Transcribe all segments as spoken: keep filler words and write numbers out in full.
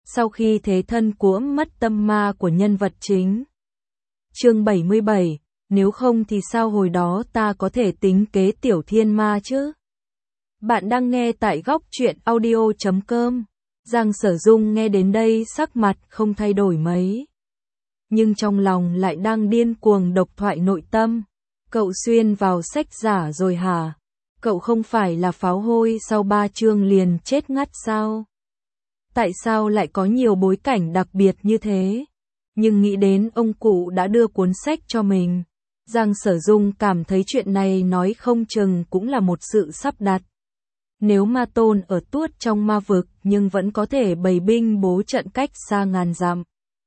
sau khi thế thân cuỗm mất tâm ma của nhân vật chính. Chương bảy mươi bảy, nếu không thì sao hồi đó ta có thể tính kế Tiểu Thiên Ma chứ? Bạn đang nghe tại góc truyện audio chấm com. Giang Sở Dung nghe đến đây sắc mặt không thay đổi mấy. Nhưng trong lòng lại đang điên cuồng độc thoại nội tâm. Cậu xuyên vào sách giả rồi hả? Cậu không phải là pháo hôi sau ba chương liền chết ngắt sao? Tại sao lại có nhiều bối cảnh đặc biệt như thế? Nhưng nghĩ đến ông cụ đã đưa cuốn sách cho mình, Giang Sở Dung cảm thấy chuyện này nói không chừng cũng là một sự sắp đặt. Nếu ma tôn ở tuốt trong ma vực nhưng vẫn có thể bày binh bố trận cách xa ngàn dặm,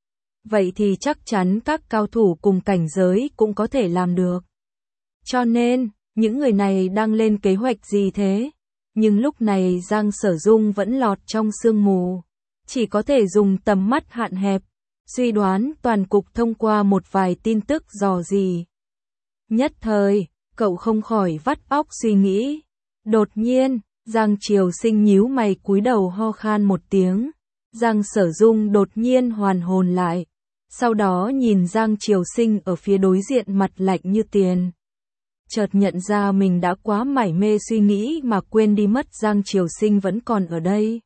vậy thì chắc chắn các cao thủ cùng cảnh giới cũng có thể làm được. Cho nên, những người này đang lên kế hoạch gì thế? Nhưng lúc này Giang Sở Dung vẫn lọt trong sương mù, chỉ có thể dùng tầm mắt hạn hẹp, suy đoán toàn cục thông qua một vài tin tức dò dỉ. Nhất thời, cậu không khỏi vắt óc suy nghĩ. Đột nhiên, Giang Triều Sinh nhíu mày cúi đầu ho khan một tiếng. Giang Sở Dung đột nhiên hoàn hồn lại, sau đó nhìn Giang Triều Sinh ở phía đối diện mặt lạnh như tiền. Chợt nhận ra mình đã quá mải mê suy nghĩ mà quên đi mất Giang Triều Sinh vẫn còn ở đây.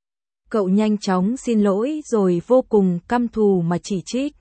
Cậu nhanh chóng xin lỗi rồi vô cùng căm thù mà chỉ trích.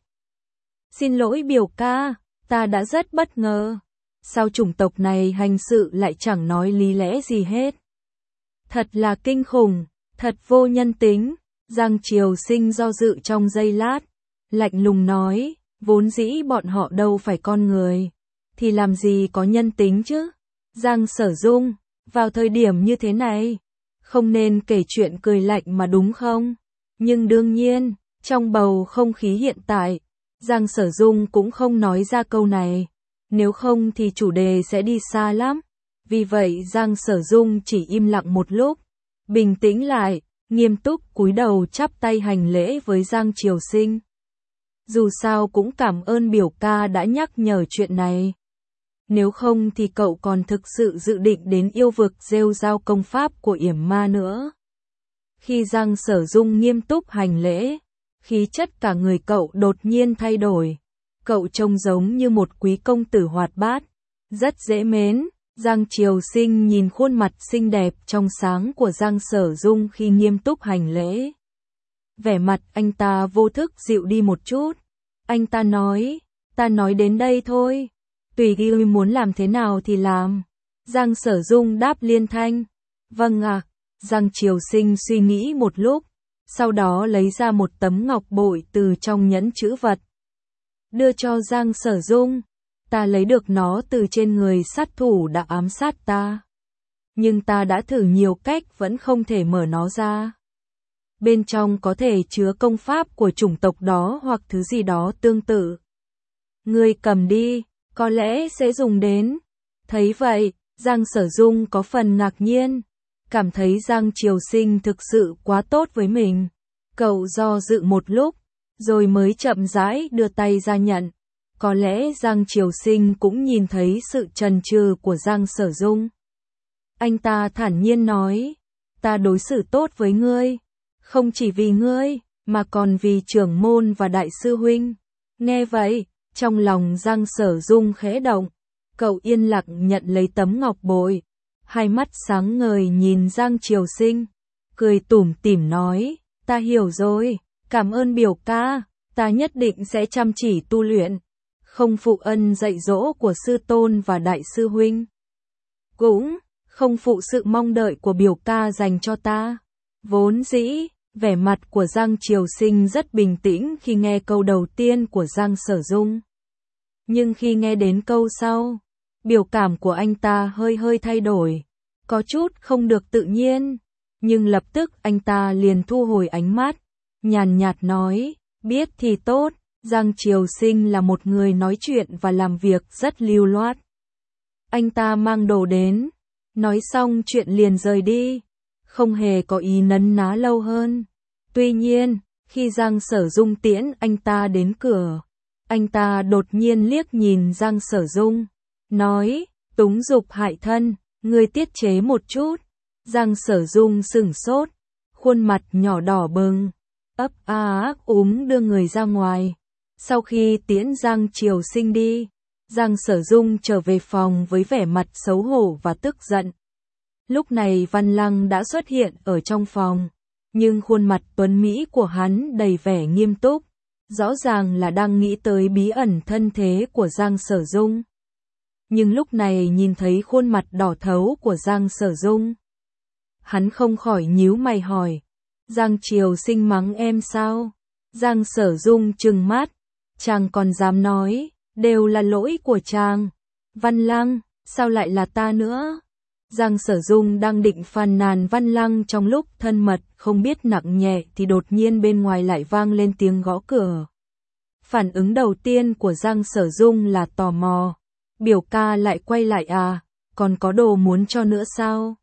Xin lỗi biểu ca, ta đã rất bất ngờ. Sao chủng tộc này hành sự lại chẳng nói lý lẽ gì hết? Thật là kinh khủng, thật vô nhân tính. Giang Triều Sinh do dự trong giây lát, lạnh lùng nói, vốn dĩ bọn họ đâu phải con người, thì làm gì có nhân tính chứ? Giang Sở Dung, vào thời điểm như thế này, không nên kể chuyện cười lạnh mà đúng không? Nhưng đương nhiên, trong bầu không khí hiện tại, Giang Sở Dung cũng không nói ra câu này, nếu không thì chủ đề sẽ đi xa lắm. Vì vậy Giang Sở Dung chỉ im lặng một lúc, bình tĩnh lại, nghiêm túc cúi đầu chắp tay hành lễ với Giang Triều Sinh. Dù sao cũng cảm ơn biểu ca đã nhắc nhở chuyện này. Nếu không thì cậu còn thực sự dự định đến yêu vực rêu rao công pháp của yểm ma nữa. Khi Giang Sở Dung nghiêm túc hành lễ, khí chất cả người cậu đột nhiên thay đổi. Cậu trông giống như một quý công tử hoạt bát, rất dễ mến. Giang Triều Sinh nhìn khuôn mặt xinh đẹp trong sáng của Giang Sở Dung khi nghiêm túc hành lễ. Vẻ mặt anh ta vô thức dịu đi một chút. Anh ta nói, ta nói đến đây thôi. Tùy Ghi muốn làm thế nào thì làm. Giang Sở Dung đáp liên thanh. Vâng ạ. À. Giang Triều Sinh suy nghĩ một lúc, sau đó lấy ra một tấm ngọc bội từ trong nhẫn chữ vật, đưa cho Giang Sở Dung. Ta lấy được nó từ trên người sát thủ đã ám sát ta, nhưng ta đã thử nhiều cách vẫn không thể mở nó ra. Bên trong có thể chứa công pháp của chủng tộc đó hoặc thứ gì đó tương tự. Ngươi cầm đi, có lẽ sẽ dùng đến. Thấy vậy, Giang Sở Dung có phần ngạc nhiên, cảm thấy Giang Triều Sinh thực sự quá tốt với mình. Cậu do dự một lúc, rồi mới chậm rãi đưa tay ra nhận. Có lẽ Giang Triều Sinh cũng nhìn thấy sự chần chừ của Giang Sở Dung. Anh ta thản nhiên nói, ta đối xử tốt với ngươi, không chỉ vì ngươi, mà còn vì trưởng môn và đại sư huynh. Nghe vậy, trong lòng Giang Sở Dung khẽ động, cậu yên lặng nhận lấy tấm ngọc bội, hai mắt sáng ngời nhìn Giang Triều Sinh, cười tủm tỉm nói, ta hiểu rồi, cảm ơn biểu ca, ta nhất định sẽ chăm chỉ tu luyện, không phụ ân dạy dỗ của sư tôn và đại sư huynh, cũng không phụ sự mong đợi của biểu ca dành cho ta. Vốn dĩ, vẻ mặt của Giang Triều Sinh rất bình tĩnh khi nghe câu đầu tiên của Giang Sở Dung. Nhưng khi nghe đến câu sau, biểu cảm của anh ta hơi hơi thay đổi, có chút không được tự nhiên, nhưng lập tức anh ta liền thu hồi ánh mắt, nhàn nhạt nói, biết thì tốt. Giang Triều Sinh là một người nói chuyện và làm việc rất lưu loát. Anh ta mang đồ đến, nói xong chuyện liền rời đi, không hề có ý nấn ná lâu hơn. Tuy nhiên, khi Giang Sở Dung tiễn anh ta đến cửa, anh ta đột nhiên liếc nhìn Giang Sở Dung, nói, túng dục hại thân, ngươi tiết chế một chút. Giang Sở Dung sửng sốt, khuôn mặt nhỏ đỏ bừng, ấp a ác úng đưa người ra ngoài. Sau khi tiễn Giang Triều Sinh đi, Giang Sở Dung trở về phòng với vẻ mặt xấu hổ và tức giận. Lúc này Văn Lăng đã xuất hiện ở trong phòng, nhưng khuôn mặt tuấn Mỹ của hắn đầy vẻ nghiêm túc, rõ ràng là đang nghĩ tới bí ẩn thân thế của Giang Sở Dung. Nhưng lúc này nhìn thấy khuôn mặt đỏ thấu của Giang Sở Dung, hắn không khỏi nhíu mày hỏi, Giang Triều Sinh mắng em sao? Giang Sở Dung trừng mắt, chàng còn dám nói, đều là lỗi của chàng. Văn Lăng, sao lại là ta nữa? Giang Sở Dung đang định phàn nàn Văn Lăng trong lúc thân mật không biết nặng nhẹ thì đột nhiên bên ngoài lại vang lên tiếng gõ cửa. Phản ứng đầu tiên của Giang Sở Dung là tò mò. Biểu ca lại quay lại à, còn có đồ muốn cho nữa sao?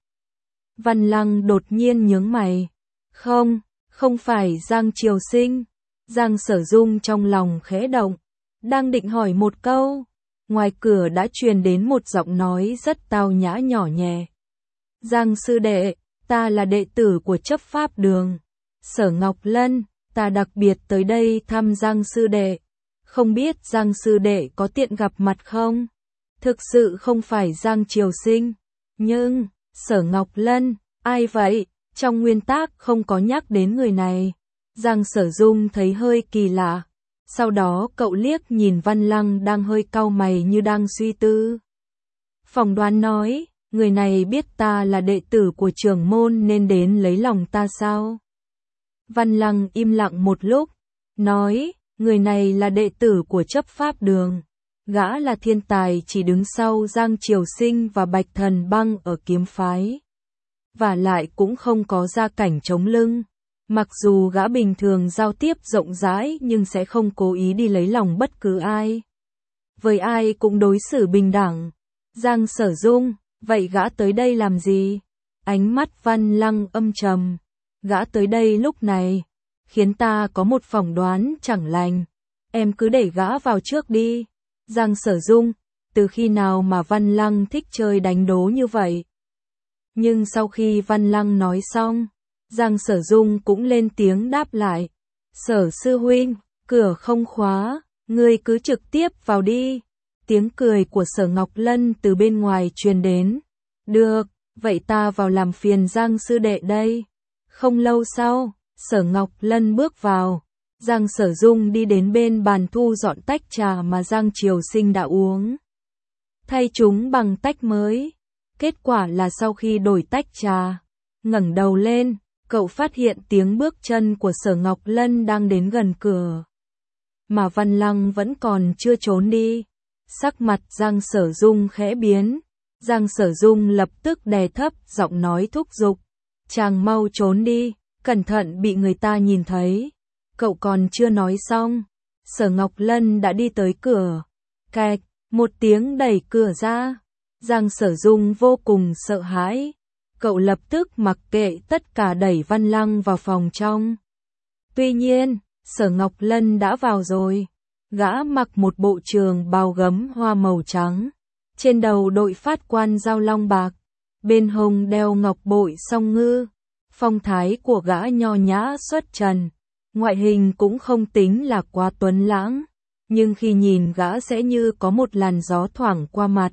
Văn Lăng đột nhiên nhướng mày. Không, không phải Giang Triều Sinh. Giang Sở Dung trong lòng khẽ động, đang định hỏi một câu. Ngoài cửa đã truyền đến một giọng nói rất tao nhã nhỏ nhẹ. Giang sư đệ, ta là đệ tử của chấp pháp đường. Sở Ngọc Lân, ta đặc biệt tới đây thăm Giang sư đệ. Không biết Giang sư đệ có tiện gặp mặt không? Thực sự không phải Giang Triều Sinh. Nhưng, Sở Ngọc Lân, ai vậy? Trong nguyên tác không có nhắc đến người này. Giang Sở Dung thấy hơi kỳ lạ. Sau đó cậu liếc nhìn Văn Lăng đang hơi cau mày như đang suy tư. Phỏng đoán nói, người này biết ta là đệ tử của trưởng môn nên đến lấy lòng ta sao? Văn Lăng im lặng một lúc, nói, người này là đệ tử của chấp pháp đường. Gã là thiên tài chỉ đứng sau Giang Triều Sinh và Bạch Thần Băng ở kiếm phái. Và lại cũng không có gia cảnh chống lưng. Mặc dù gã bình thường giao tiếp rộng rãi nhưng sẽ không cố ý đi lấy lòng bất cứ ai. Với ai cũng đối xử bình đẳng. Giang Sở Dung, vậy gã tới đây làm gì? Ánh mắt Văn Lăng âm trầm. Gã tới đây lúc này, khiến ta có một phỏng đoán chẳng lành. Em cứ để gã vào trước đi. Giang Sở Dung, từ khi nào mà Văn Lăng thích chơi đánh đố như vậy? Nhưng sau khi Văn Lăng nói xong, Giang Sở Dung cũng lên tiếng đáp lại. Sở sư huynh, cửa không khóa, ngươi cứ trực tiếp vào đi. Tiếng cười của Sở Ngọc Lân từ bên ngoài truyền đến. Được, vậy ta vào làm phiền Giang sư đệ đây. Không lâu sau, Sở Ngọc Lân bước vào. Giang Sở Dung đi đến bên bàn thu dọn tách trà mà Giang Triều Sinh đã uống. Thay chúng bằng tách mới. Kết quả là sau khi đổi tách trà, ngẩng đầu lên, cậu phát hiện tiếng bước chân của Sở Ngọc Lân đang đến gần cửa. Mà Văn Lăng vẫn còn chưa trốn đi. Sắc mặt Giang Sở Dung khẽ biến. Giang Sở Dung lập tức đè thấp giọng nói thúc giục. Chàng mau trốn đi, cẩn thận bị người ta nhìn thấy. Cậu còn chưa nói xong. Sở Ngọc Lân đã đi tới cửa. Cạch, một tiếng đẩy cửa ra. Giang Sở Dung vô cùng sợ hãi. Cậu lập tức mặc kệ tất cả đẩy Văn Lăng vào phòng trong. Tuy nhiên, Sở Ngọc Lân đã vào rồi. Gã mặc một bộ trường bào gấm hoa màu trắng. Trên đầu đội phát quan dao long bạc. Bên hông đeo ngọc bội song ngư. Phong thái của gã nho nhã xuất trần. Ngoại hình cũng không tính là quá tuấn lãng. Nhưng khi nhìn gã sẽ như có một làn gió thoảng qua mặt.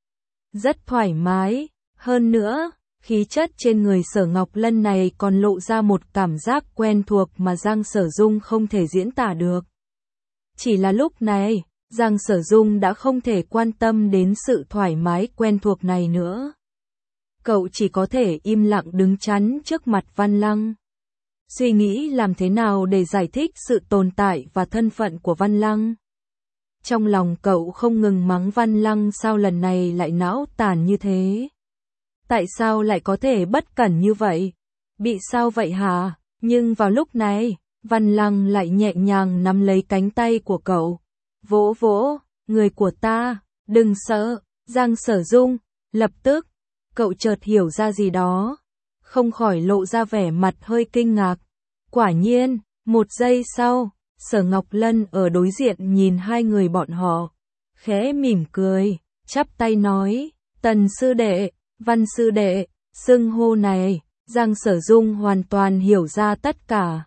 Rất thoải mái. Hơn nữa, khí chất trên người Sở Ngọc Lân này còn lộ ra một cảm giác quen thuộc mà Giang Sở Dung không thể diễn tả được. Chỉ là lúc này, Giang Sở Dung đã không thể quan tâm đến sự thoải mái quen thuộc này nữa. Cậu chỉ có thể im lặng đứng chắn trước mặt Văn Lăng. Suy nghĩ làm thế nào để giải thích sự tồn tại và thân phận của Văn Lăng. Trong lòng cậu không ngừng mắng Văn Lăng sao lần này lại não tàn như thế. Tại sao lại có thể bất cẩn như vậy? Bị sao vậy hả? Nhưng vào lúc này, Văn Lăng lại nhẹ nhàng nắm lấy cánh tay của cậu. Vỗ vỗ, người của ta, đừng sợ. Giang Sở Dung, lập tức, cậu chợt hiểu ra gì đó. Không khỏi lộ ra vẻ mặt hơi kinh ngạc. Quả nhiên, một giây sau, Sở Ngọc Lân ở đối diện nhìn hai người bọn họ. Khẽ mỉm cười, chắp tay nói, Tần sư đệ, Văn sư đệ, xưng hô này, Giang Sở Dung hoàn toàn hiểu ra tất cả.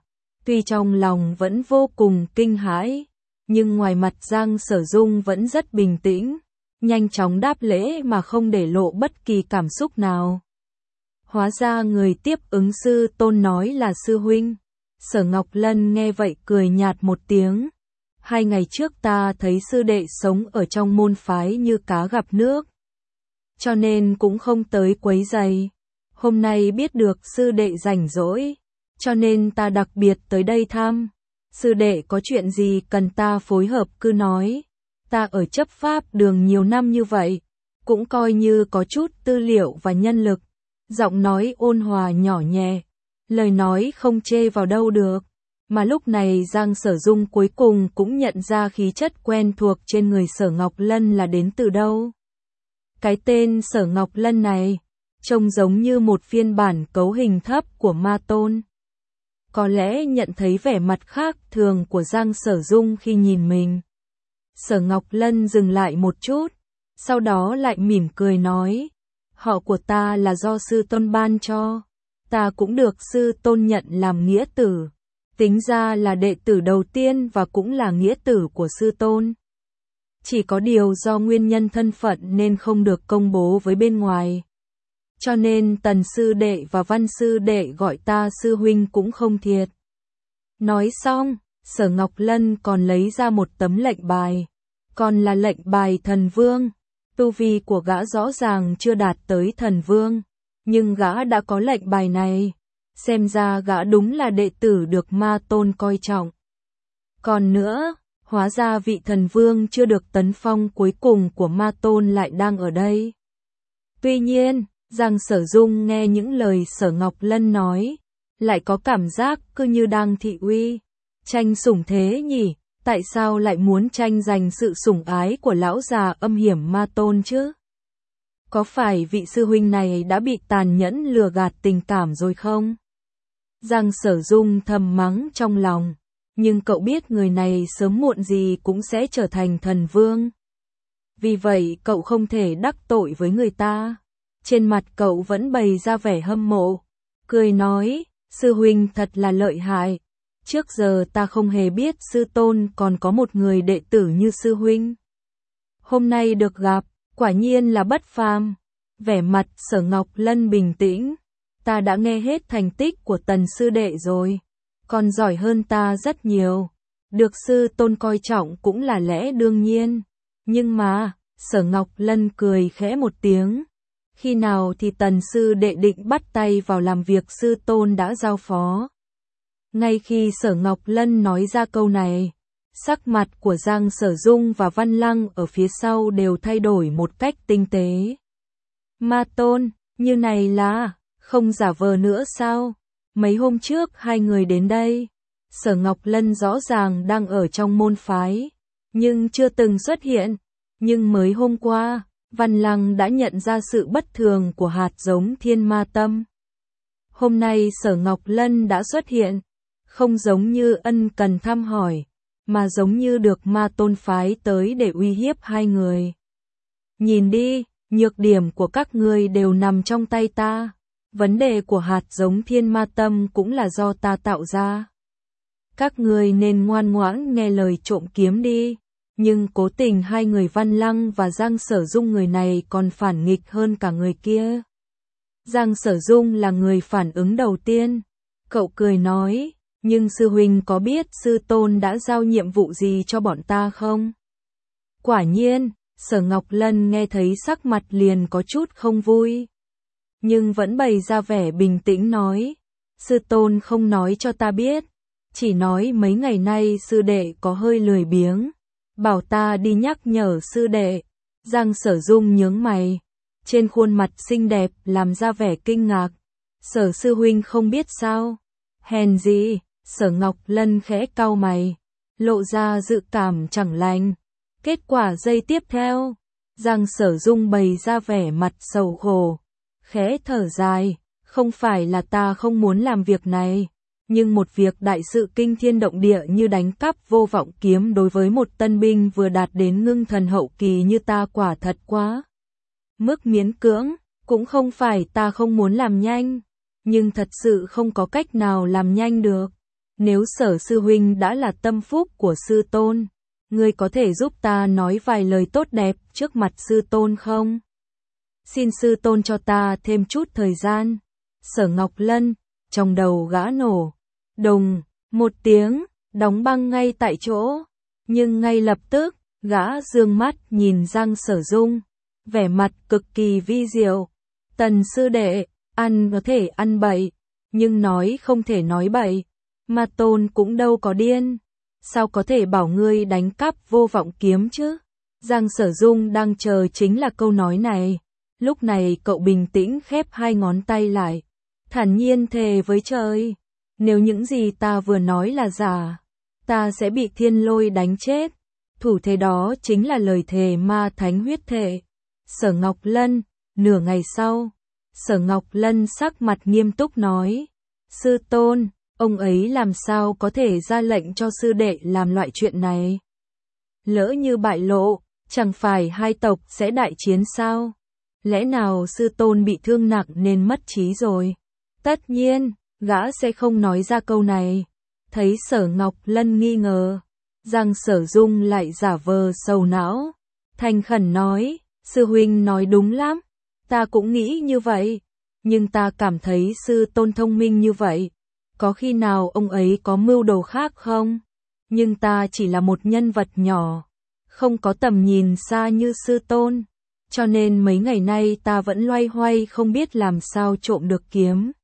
Tuy trong lòng vẫn vô cùng kinh hãi, nhưng ngoài mặt Giang Sở Dung vẫn rất bình tĩnh, nhanh chóng đáp lễ mà không để lộ bất kỳ cảm xúc nào. Hóa ra người tiếp ứng sư tôn nói là sư huynh. Sở Ngọc Lân nghe vậy cười nhạt một tiếng. Hai ngày trước ta thấy sư đệ sống ở trong môn phái như cá gặp nước, cho nên cũng không tới quấy rầy. Hôm nay biết được sư đệ rảnh rỗi, cho nên ta đặc biệt tới đây thăm. Sư đệ có chuyện gì cần ta phối hợp cứ nói. Ta ở chấp pháp đường nhiều năm như vậy, cũng coi như có chút tư liệu và nhân lực. Giọng nói ôn hòa nhỏ nhẹ, lời nói không chê vào đâu được. Mà lúc này Giang Sở Dung cuối cùng cũng nhận ra khí chất quen thuộc trên người Sở Ngọc Lân là đến từ đâu. Cái tên Sở Ngọc Lân này, trông giống như một phiên bản cấu hình thấp của Ma Tôn. Có lẽ nhận thấy vẻ mặt khác thường của Giang Sở Dung khi nhìn mình. Sở Ngọc Lân dừng lại một chút, sau đó lại mỉm cười nói, họ của ta là do sư tôn ban cho, ta cũng được sư tôn nhận làm nghĩa tử, tính ra là đệ tử đầu tiên và cũng là nghĩa tử của sư tôn. Chỉ có điều do nguyên nhân thân phận nên không được công bố với bên ngoài. Cho nên Tần sư đệ và Văn sư đệ gọi ta sư huynh cũng không thiệt. Nói xong, Sở Ngọc Lân còn lấy ra một tấm lệnh bài, còn là lệnh bài thần vương. Tu vi của gã rõ ràng chưa đạt tới thần vương, nhưng gã đã có lệnh bài này, xem ra gã đúng là đệ tử được Ma Tôn coi trọng. Còn nữa, hóa ra vị thần vương chưa được tấn phong cuối cùng của Ma Tôn lại đang ở đây. Tuy nhiên, Giang Sở Dung nghe những lời Sở Ngọc Lân nói, lại có cảm giác cứ như đang thị uy, tranh sủng thế nhỉ, tại sao lại muốn tranh giành sự sủng ái của lão già âm hiểm Ma Tôn chứ? Có phải vị sư huynh này đã bị tàn nhẫn lừa gạt tình cảm rồi không? Giang Sở Dung thầm mắng trong lòng, nhưng cậu biết người này sớm muộn gì cũng sẽ trở thành thần vương. Vì vậy cậu không thể đắc tội với người ta. Trên mặt cậu vẫn bày ra vẻ hâm mộ, cười nói, sư huynh thật là lợi hại. Trước giờ ta không hề biết sư tôn còn có một người đệ tử như sư huynh. Hôm nay được gặp, quả nhiên là bất phàm. Vẻ mặt Sở Ngọc Lân bình tĩnh, ta đã nghe hết thành tích của Tần sư đệ rồi, còn giỏi hơn ta rất nhiều. Được sư tôn coi trọng cũng là lẽ đương nhiên. Nhưng mà, Sở Ngọc Lân cười khẽ một tiếng. Khi nào thì Tần sư đệ định bắt tay vào làm việc sư tôn đã giao phó? Ngay khi Sở Ngọc Lân nói ra câu này, sắc mặt của Giang Sở Dung và Văn Lăng ở phía sau đều thay đổi một cách tinh tế. Ma Tôn, như này là, không giả vờ nữa sao? Mấy hôm trước hai người đến đây, Sở Ngọc Lân rõ ràng đang ở trong môn phái, nhưng chưa từng xuất hiện. Nhưng mới hôm qua, Văn Lăng đã nhận ra sự bất thường của hạt giống thiên ma tâm. Hôm nay Sở Ngọc Lân đã xuất hiện, không giống như ân cần thăm hỏi, mà giống như được Ma Tôn phái tới để uy hiếp hai người. Nhìn đi, nhược điểm của các ngươi đều nằm trong tay ta. Vấn đề của hạt giống thiên ma tâm cũng là do ta tạo ra. Các ngươi nên ngoan ngoãn nghe lời trộm kiếm đi. Nhưng cố tình hai người Văn Lăng và Giang Sở Dung người này còn phản nghịch hơn cả người kia. Giang Sở Dung là người phản ứng đầu tiên. Cậu cười nói, nhưng sư huynh có biết sư tôn đã giao nhiệm vụ gì cho bọn ta không? Quả nhiên, Sở Ngọc Lân nghe thấy sắc mặt liền có chút không vui. Nhưng vẫn bày ra vẻ bình tĩnh nói, sư tôn không nói cho ta biết, chỉ nói mấy ngày nay sư đệ có hơi lười biếng. Bảo ta đi nhắc nhở sư đệ. Giang Sở Dung nhướng mày, trên khuôn mặt xinh đẹp làm ra vẻ kinh ngạc. Sở sư huynh không biết sao? Hèn gì? Sở Ngọc Lân khẽ cau mày, lộ ra dự cảm chẳng lành. Kết quả giây tiếp theo, Giang Sở Dung bày ra vẻ mặt sầu khổ, khẽ thở dài, không phải là ta không muốn làm việc này. Nhưng một việc đại sự kinh thiên động địa như đánh cắp vô vọng kiếm đối với một tân binh vừa đạt đến ngưng thần hậu kỳ như ta quả thật quá mức miễn cưỡng. Cũng không phải ta không muốn làm nhanh, nhưng thật sự không có cách nào làm nhanh được. nếu Sở sư huynh đã là tâm phúc của sư tôn, ngươi có thể giúp ta nói vài lời tốt đẹp trước mặt sư tôn không? Xin sư tôn cho ta thêm chút thời gian. Sở Ngọc Lân, trong đầu gã nổ, đùng, một tiếng, đóng băng ngay tại chỗ. Nhưng ngay lập tức, gã dương mắt nhìn Giang Sở Dung, vẻ mặt cực kỳ vi diệu. Tần sư đệ, ăn có thể ăn bậy, nhưng nói không thể nói bậy. Ma tôn cũng đâu có điên, sao có thể bảo ngươi đánh cắp vô vọng kiếm chứ? Giang Sở Dung đang chờ chính là câu nói này. Lúc này cậu bình tĩnh khép hai ngón tay lại, thản nhiên thề với trời, nếu những gì ta vừa nói là giả, ta sẽ bị thiên lôi đánh chết. Thủ thế đó chính là lời thề ma thánh huyết thệ. Sở Ngọc Lân, nửa ngày sau, Sở Ngọc Lân sắc mặt nghiêm túc nói, sư tôn, ông ấy làm sao có thể ra lệnh cho sư đệ làm loại chuyện này? Lỡ như bại lộ, chẳng phải hai tộc sẽ đại chiến sao? Lẽ nào sư tôn bị thương nặng nên mất trí rồi? Tất nhiên, gã sẽ không nói ra câu này. Thấy Sở Ngọc Lân nghi ngờ, Giang Sở Dung lại giả vờ sầu não, thành khẩn nói, sư huynh nói đúng lắm, ta cũng nghĩ như vậy, nhưng ta cảm thấy sư tôn thông minh như vậy, có khi nào ông ấy có mưu đồ khác không? Nhưng ta chỉ là một nhân vật nhỏ, không có tầm nhìn xa như sư tôn, cho nên mấy ngày nay ta vẫn loay hoay không biết làm sao trộm được kiếm.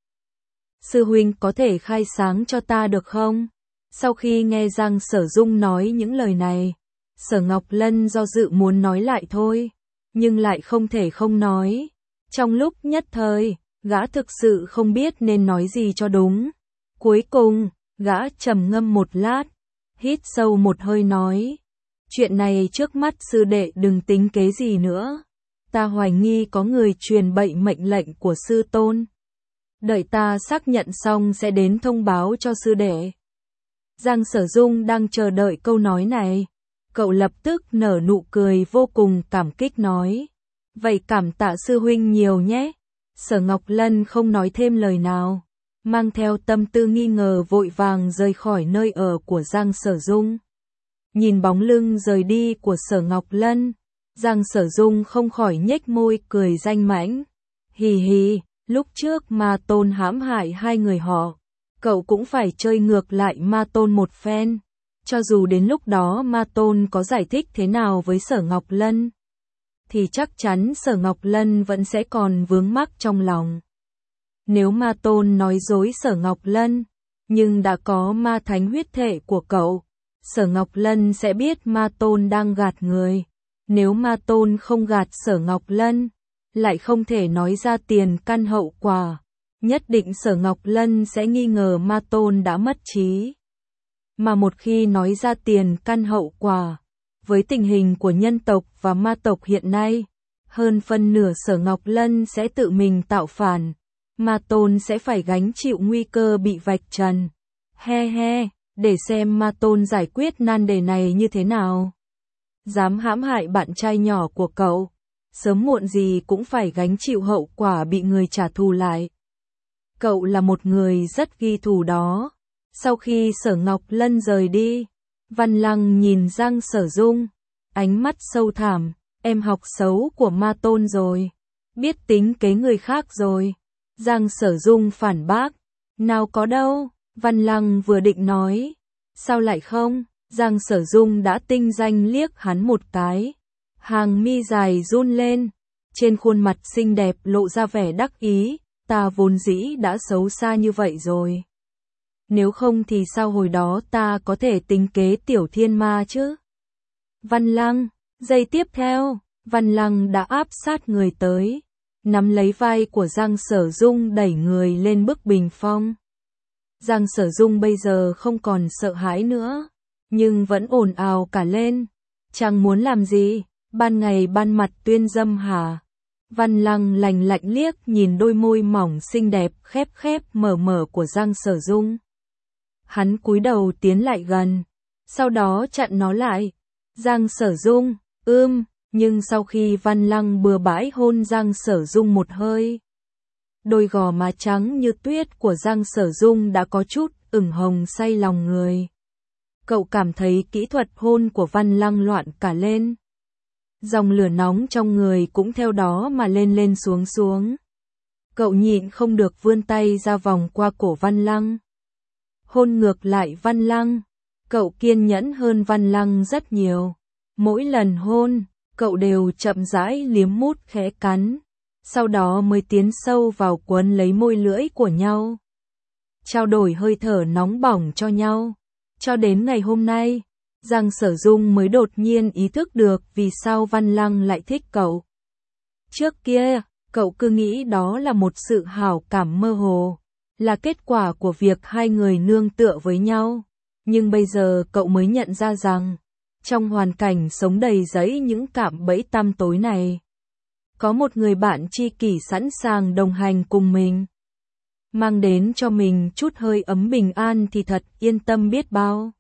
Sư huynh có thể khai sáng cho ta được không? Sau khi nghe Giang Sở Dung nói những lời này, Sở Ngọc Lân do dự muốn nói lại thôi, nhưng lại không thể không nói. Trong lúc nhất thời, gã thực sự không biết nên nói gì cho đúng. Cuối cùng, gã trầm ngâm một lát, hít sâu một hơi nói, chuyện này trước mắt sư đệ đừng tính kế gì nữa. Ta hoài nghi có người truyền bậy mệnh lệnh của sư tôn. Đợi ta xác nhận xong sẽ đến thông báo cho sư đệ. Giang Sở Dung đang chờ đợi câu nói này. Cậu lập tức nở nụ cười vô cùng cảm kích nói, vậy cảm tạ sư huynh nhiều nhé. Sở Ngọc Lân không nói thêm lời nào, mang theo tâm tư nghi ngờ vội vàng rời khỏi nơi ở của Giang Sở Dung. Nhìn bóng lưng rời đi của Sở Ngọc Lân, Giang Sở Dung không khỏi nhếch môi cười danh mãnh. Hì hì, lúc trước Ma Tôn hãm hại hai người họ, cậu cũng phải chơi ngược lại Ma Tôn một phen. Cho dù đến lúc đó Ma Tôn có giải thích thế nào với Sở Ngọc Lân, thì chắc chắn Sở Ngọc Lân vẫn sẽ còn vướng mắc trong lòng. Nếu Ma Tôn nói dối Sở Ngọc Lân, nhưng đã có ma thánh huyết thể của cậu, Sở Ngọc Lân sẽ biết Ma Tôn đang gạt người. Nếu Ma Tôn không gạt Sở Ngọc Lân, lại không thể nói ra tiền căn hậu quả, nhất định Sở Ngọc Lân sẽ nghi ngờ Ma Tôn đã mất trí. Mà một khi nói ra tiền căn hậu quả, với tình hình của nhân tộc và ma tộc hiện nay, hơn phân nửa Sở Ngọc Lân sẽ tự mình tạo phản, Ma Tôn sẽ phải gánh chịu nguy cơ bị vạch trần. He he, để xem Ma Tôn giải quyết nan đề này như thế nào. Dám hãm hại bạn trai nhỏ của cậu, sớm muộn gì cũng phải gánh chịu hậu quả bị người trả thù lại. Cậu là một người rất ghi thù đó. Sau khi Sở Ngọc Lân rời đi, Văn Lăng nhìn Giang Sở Dung, ánh mắt sâu thẳm, em học xấu của Ma Tôn rồi, biết tính kế người khác rồi. Giang Sở Dung phản bác, nào có đâu. Văn Lăng vừa định nói, sao lại không? Giang Sở Dung đã tinh danh liếc hắn một cái, hàng mi dài run lên, trên khuôn mặt xinh đẹp lộ ra vẻ đắc ý, ta vốn dĩ đã xấu xa như vậy rồi. Nếu không thì sao hồi đó ta có thể tính kế Tiểu Thiên Ma chứ? Văn Lăng, giây tiếp theo, Văn Lăng đã áp sát người tới, nắm lấy vai của Giang Sở Dung đẩy người lên bức bình phong. Giang Sở Dung bây giờ không còn sợ hãi nữa, nhưng vẫn ồn ào cả lên. Chàng muốn làm gì? Ban ngày ban mặt tuyên dâm hả? Văn Lăng lạnh lạnh liếc nhìn đôi môi mỏng xinh đẹp khép khép mở mở của Giang Sở Dung. Hắn cúi đầu tiến lại gần, sau đó chặn nó lại. Giang Sở Dung, ưm, nhưng sau khi Văn Lăng bừa bãi hôn Giang Sở Dung một hơi, đôi gò má trắng như tuyết của Giang Sở Dung đã có chút ửng hồng say lòng người. Cậu cảm thấy kỹ thuật hôn của Văn Lăng loạn cả lên. Dòng lửa nóng trong người cũng theo đó mà lên lên xuống xuống. Cậu nhịn không được vươn tay ra vòng qua cổ Văn Lăng. Hôn ngược lại Văn Lăng. Cậu kiên nhẫn hơn Văn Lăng rất nhiều. Mỗi lần hôn, cậu đều chậm rãi liếm mút khẽ cắn. Sau đó mới tiến sâu vào quấn lấy môi lưỡi của nhau. Trao đổi hơi thở nóng bỏng cho nhau. Cho đến ngày hôm nay, Giang Sở Dung mới đột nhiên ý thức được vì sao Văn Lăng lại thích cậu. Trước kia, cậu cứ nghĩ đó là một sự hảo cảm mơ hồ, là kết quả của việc hai người nương tựa với nhau. Nhưng bây giờ cậu mới nhận ra rằng, trong hoàn cảnh sống đầy rẫy những cạm bẫy tăm tối này, có một người bạn tri kỷ sẵn sàng đồng hành cùng mình, mang đến cho mình chút hơi ấm bình an thì thật yên tâm biết bao.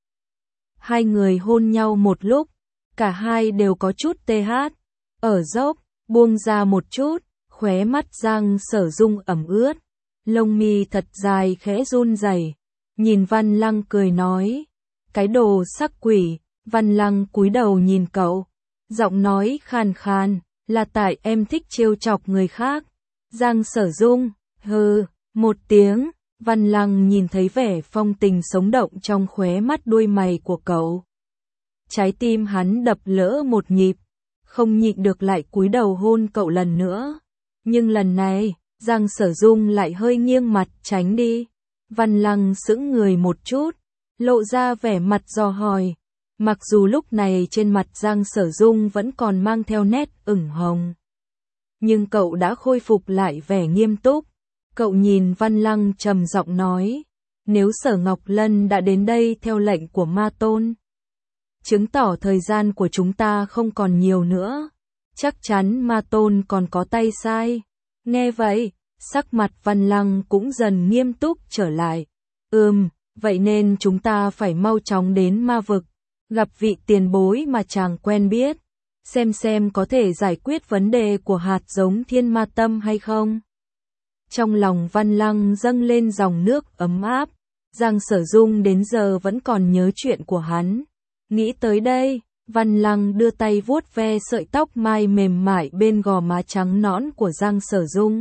Hai người hôn nhau một lúc, cả hai đều có chút tê hát, ở dốc, buông ra một chút, khóe mắt Giang Sở Dung ẩm ướt, lông mi thật dài khẽ run rẩy. Nhìn Văn Lăng cười nói, cái đồ sắc quỷ. Văn Lăng cúi đầu nhìn cậu, giọng nói khàn khàn, là tại em thích trêu chọc người khác. Giang Sở Dung, hừ, một tiếng. Văn Lăng nhìn thấy vẻ phong tình sống động trong khóe mắt đuôi mày của cậu. Trái tim hắn đập lỡ một nhịp, không nhịn được lại cúi đầu hôn cậu lần nữa. Nhưng lần này, Giang Sở Dung lại hơi nghiêng mặt tránh đi. Văn Lăng sững người một chút, lộ ra vẻ mặt dò hỏi. Mặc dù lúc này trên mặt Giang Sở Dung vẫn còn mang theo nét ửng hồng, nhưng cậu đã khôi phục lại vẻ nghiêm túc. Cậu nhìn Văn Lăng trầm giọng nói, nếu Sở Ngọc Lân đã đến đây theo lệnh của Ma Tôn, chứng tỏ thời gian của chúng ta không còn nhiều nữa. Chắc chắn Ma Tôn còn có tay sai. Nghe vậy, sắc mặt Văn Lăng cũng dần nghiêm túc trở lại. Ừm, vậy nên chúng ta phải mau chóng đến ma vực, gặp vị tiền bối mà chàng quen biết, xem xem có thể giải quyết vấn đề của hạt giống thiên ma tâm hay không. Trong lòng Văn Lăng dâng lên dòng nước ấm áp, Giang Sở Dung đến giờ vẫn còn nhớ chuyện của hắn. Nghĩ tới đây, Văn Lăng đưa tay vuốt ve sợi tóc mai mềm mại bên gò má trắng nõn của Giang Sở Dung.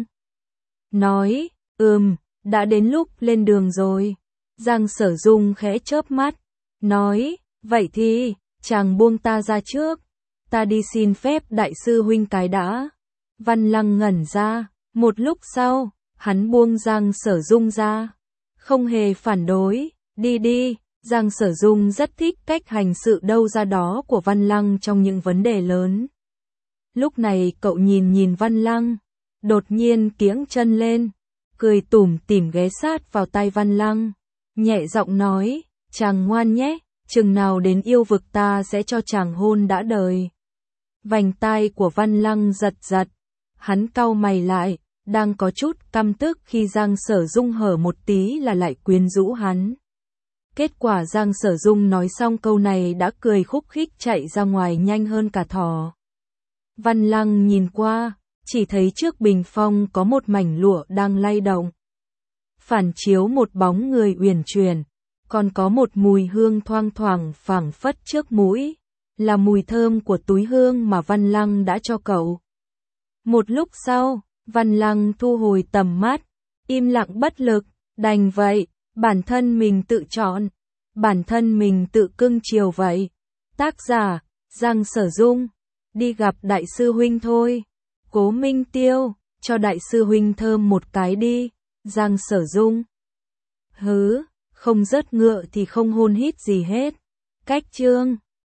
Nói, ừm, đã đến lúc lên đường rồi. Giang Sở Dung khẽ chớp mắt, nói, vậy thì, chàng buông ta ra trước, ta đi xin phép đại sư huynh cái đã. Văn Lăng ngẩn ra, một lúc sau, hắn buông Giang Sở Dung ra, không hề phản đối, đi đi. Giang Sở Dung rất thích cách hành sự đâu ra đó của Văn Lăng trong những vấn đề lớn. Lúc này cậu nhìn nhìn Văn Lăng, đột nhiên kiễng chân lên, cười tủm tỉm ghé sát vào tai Văn Lăng, nhẹ giọng nói, chàng ngoan nhé, chừng nào đến yêu vực ta sẽ cho chàng hôn đã đời. Vành tai của Văn Lăng giật giật, hắn cau mày lại, đang có chút căm tức khi Giang Sở Dung hở một tí là lại quyến rũ hắn. Kết quả Giang Sở Dung nói xong câu này đã cười khúc khích chạy ra ngoài nhanh hơn cả thỏ. Văn Lăng nhìn qua, chỉ thấy trước bình phong có một mảnh lụa đang lay động, phản chiếu một bóng người uyển chuyển, còn có một mùi hương thoang thoảng phảng phất trước mũi, là mùi thơm của túi hương mà Văn Lăng đã cho cậu. Một lúc sau, Văn Lăng thu hồi tầm mắt, im lặng bất lực, đành vậy, bản thân mình tự chọn, bản thân mình tự cưng chiều vậy. Tác giả, Giang Sở Dung, đi gặp đại sư huynh thôi. Cố Minh Tiêu, cho đại sư huynh thơm một cái đi. Giang Sở Dung, hứ, không rớt ngựa thì không hôn hít gì hết. Cách chương